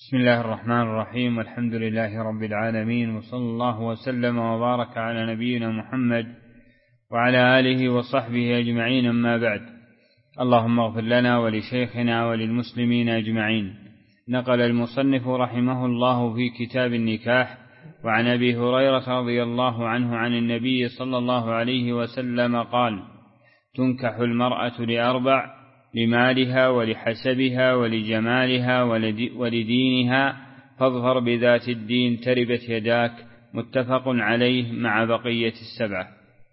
بسم الله الرحمن الرحيم، والحمد لله رب العالمين، وصلى الله وسلم وبارك على نبينا محمد وعلى آله وصحبه أجمعين، أما بعد. اللهم اغفر لنا ولشيخنا وللمسلمين أجمعين. نقل المصنف رحمه الله في كتاب النكاح وعن أبي هريرة رضي الله عنه عن النبي صلى الله عليه وسلم قال: تنكح المرأة لأربع: لمالها ولحسبها ولجمالها ولدينها، فاظفر بذات الدين تربت يداك. متفق عليه مع بقية السبعة.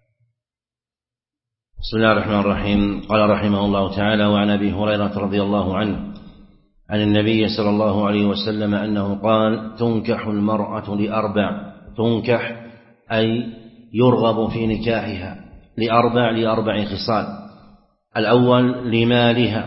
بسم الله الرحمن الرحيم. قال رحمه الله تعالى: وعن أبي هريرة رضي الله عنه عن النبي صلى الله عليه وسلم أنه قال: تنكح المرأة لأربع. تنكح أي يرغب في نكاحها لأربع خصال. الأول لمالها،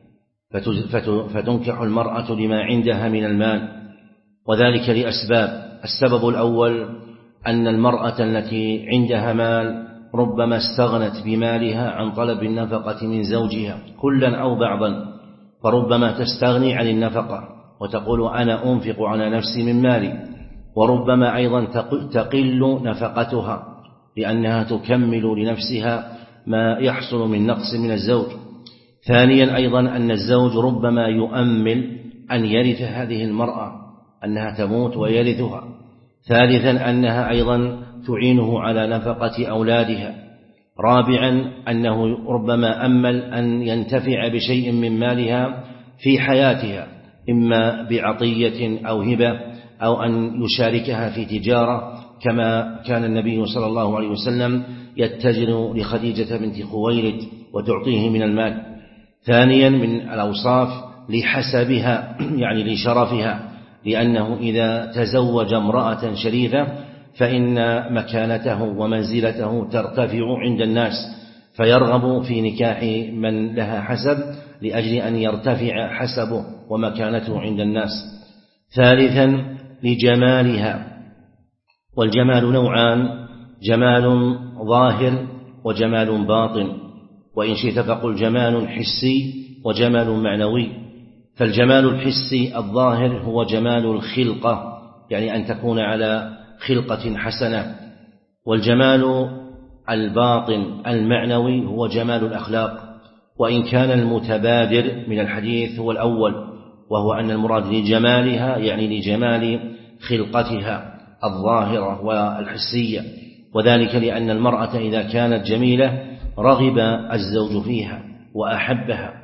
فتنكح المرأة لما عندها من المال، وذلك لأسباب. السبب الأول أن المرأة التي عندها مال ربما استغنت بمالها عن طلب النفقة من زوجها كلا أو بعضا، فربما تستغني عن النفقة وتقول: أنا أنفق على نفسي من مالي. وربما أيضا تقل نفقتها لأنها تكمل لنفسها ما يحصل من نقص من الزوج. ثانيا أيضا أن الزوج ربما يؤمل أن يرث هذه المرأة، أنها تموت ويرثها. ثالثا أنها أيضا تعينه على نفقة أولادها. رابعا أنه ربما أمل أن ينتفع بشيء من مالها في حياتها، إما بعطية أو هبة أو أن يشاركها في تجارة، كما كان النبي صلى الله عليه وسلم يتجر لخديجة بنت خويلد وتعطيه من المال. ثانيا من الأوصاف لحسبها، يعني لشرفها، لأنه إذا تزوج امرأة شريفة فإن مكانته ومنزلته ترتفع عند الناس، فيرغب في نكاح من لها حسب لأجل أن يرتفع حسبه ومكانته عند الناس. ثالثا لجمالها، والجمال نوعان: جمال ظاهر وجمال باطن، وإن شئت فقل جمال حسي وجمال معنوي. فالجمال الحسي الظاهر هو جمال الخلقة، يعني أن تكون على خلقة حسنة. والجمال الباطن المعنوي هو جمال الأخلاق، وإن كان المتبادر من الحديث هو الأول، وهو أن المراد لجمالها يعني لجمال خلقتها الظاهرة والحسية، وذلك لأن المرأة إذا كانت جميلة رغب الزوج فيها وأحبها.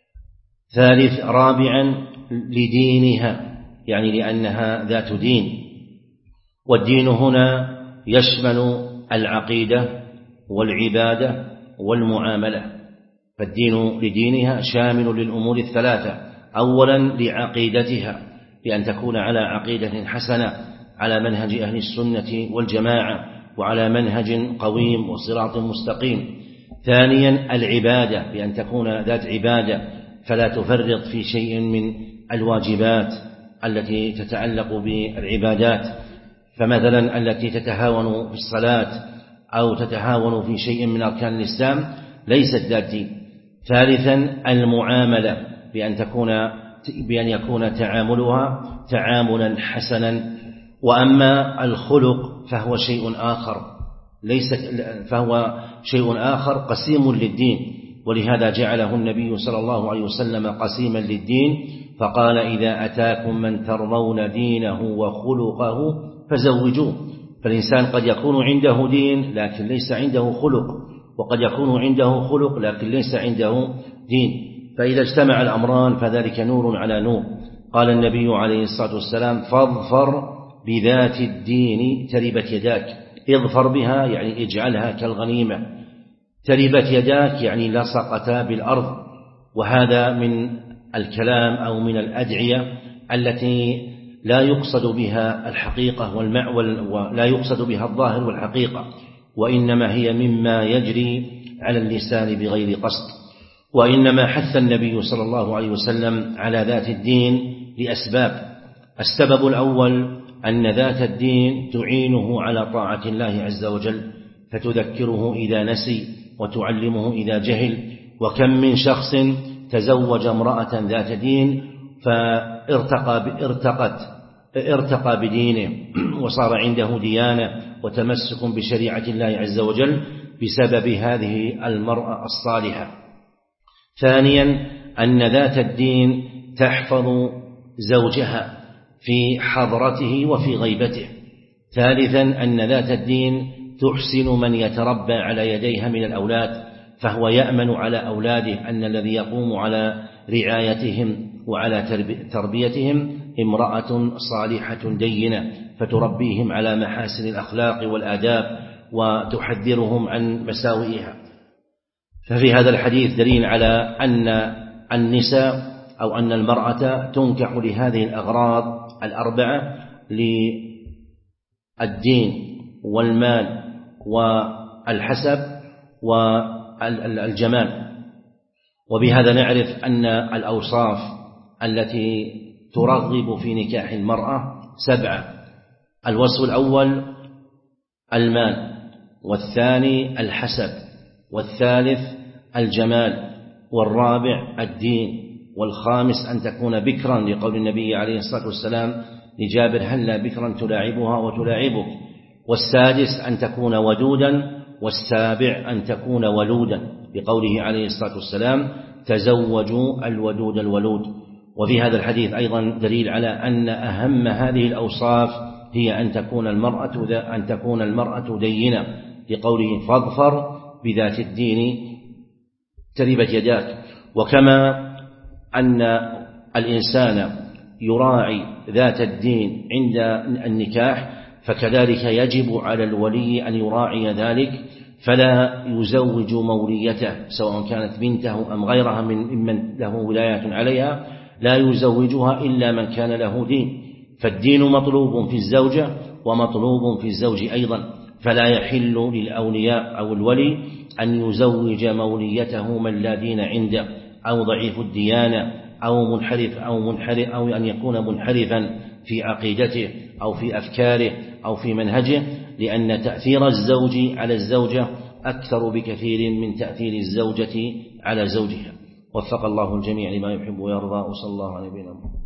رابعا لدينها، يعني لأنها ذات دين، والدين هنا يشمل العقيدة والعبادة والمعاملة. فالدين لدينها شامل للأمور الثلاثة: أولا لعقيدتها، بأن تكون على عقيدة حسنة على منهج أهل السنة والجماعة وعلى منهج قويم وصراط مستقيم. ثانيا العبادة، بأن تكون ذات عبادة فلا تفرط في شيء من الواجبات التي تتعلق بالعبادات، فمثلا التي تتهاون في الصلاة أو تتهاون في شيء من أركان الإسلام ليست ذات دين. ثالثا المعاملة، بأن يكون تعاملها تعاملا حسنا. وأما الخلق فهو شيء آخر قسيم للدين، ولهذا جعله النبي صلى الله عليه وسلم قسيما للدين، فقال: إذا أتاكم من ترضون دينه وخلقه فزوجوه. فالإنسان قد يكون عنده دين لكن ليس عنده خلق، وقد يكون عنده خلق لكن ليس عنده دين، فإذا اجتمع الأمران فذلك نور على نور. قال النبي عليه الصلاة والسلام: فاظفر بذات الدين تربت يداك. اظفر بها يعني اجعلها كالغنيمة، تربت يداك يعني لصقتا بالأرض. وهذا من الكلام أو من الأدعية التي لا يقصد بها الحقيقة ولا يقصد بها الظاهر والحقيقة، وإنما هي مما يجري على اللسان بغير قصد. وإنما حث النبي صلى الله عليه وسلم على ذات الدين لأسباب. السبب الأول أن ذات الدين تعينه على طاعة الله عز وجل، فتذكره إذا نسي وتعلمه إذا جهل. وكم من شخص تزوج امرأة ذات دين فارتقى بدينه وصار عنده ديانة وتمسك بشريعة الله عز وجل بسبب هذه المرأة الصالحة. ثانيا أن ذات الدين تحفظ زوجها في حضرته وفي غيبته. ثالثا أن ذات الدين تحسن من يتربى على يديها من الأولاد، فهو يأمن على أولاده أن الذي يقوم على رعايتهم وعلى تربيتهم امرأة صالحة دينة، فتربيهم على محاسن الأخلاق والآداب وتحذرهم عن مساوئها. ففي هذا الحديث دليل على أن النساء أو أن المرأة تنكح لهذه الأغراض الأربعة: للدين والمال والحسب والجمال. وبهذا نعرف أن الأوصاف التي ترغب في نكاح المرأة 7. الوصف الأول المال، والثاني الحسب، والثالث الجمال، والرابع الدين، والخامس أن تكون بكرا، لقول النبي عليه الصلاة والسلام لجابر: هلا بكرا تلاعبها وتلاعبك. والسادس أن تكون ودودا، والسابع أن تكون ولودا، لقوله عليه الصلاة والسلام: تزوجوا الودود الولود. وفي هذا الحديث أيضا دليل على أن أهم هذه الأوصاف هي أن تكون المرأة دينة، لقوله: فاظفر بذات الدين تربت يداك. وكما أن الإنسان يراعي ذات الدين عند النكاح، فكذلك يجب على الولي أن يراعي ذلك، فلا يزوج موليته سواء كانت بنته أم غيرها ممن له ولاية عليها، لا يزوجها إلا من كان له دين. فالدين مطلوب في الزوجة ومطلوب في الزوج أيضا، فلا يحل للأولياء أو الولي أن يزوج موليته من لا دين عنده أو ضعيف الديانة أو منحرف أو أن يكون منحرفا في عقيدته أو في أفكاره أو في منهجه، لأن تأثير الزوج على الزوجة أكثر بكثير من تأثير الزوجة على زوجها. وفق الله الجميع لما يحب ويرضى، وصلى الله على نبينا محمد.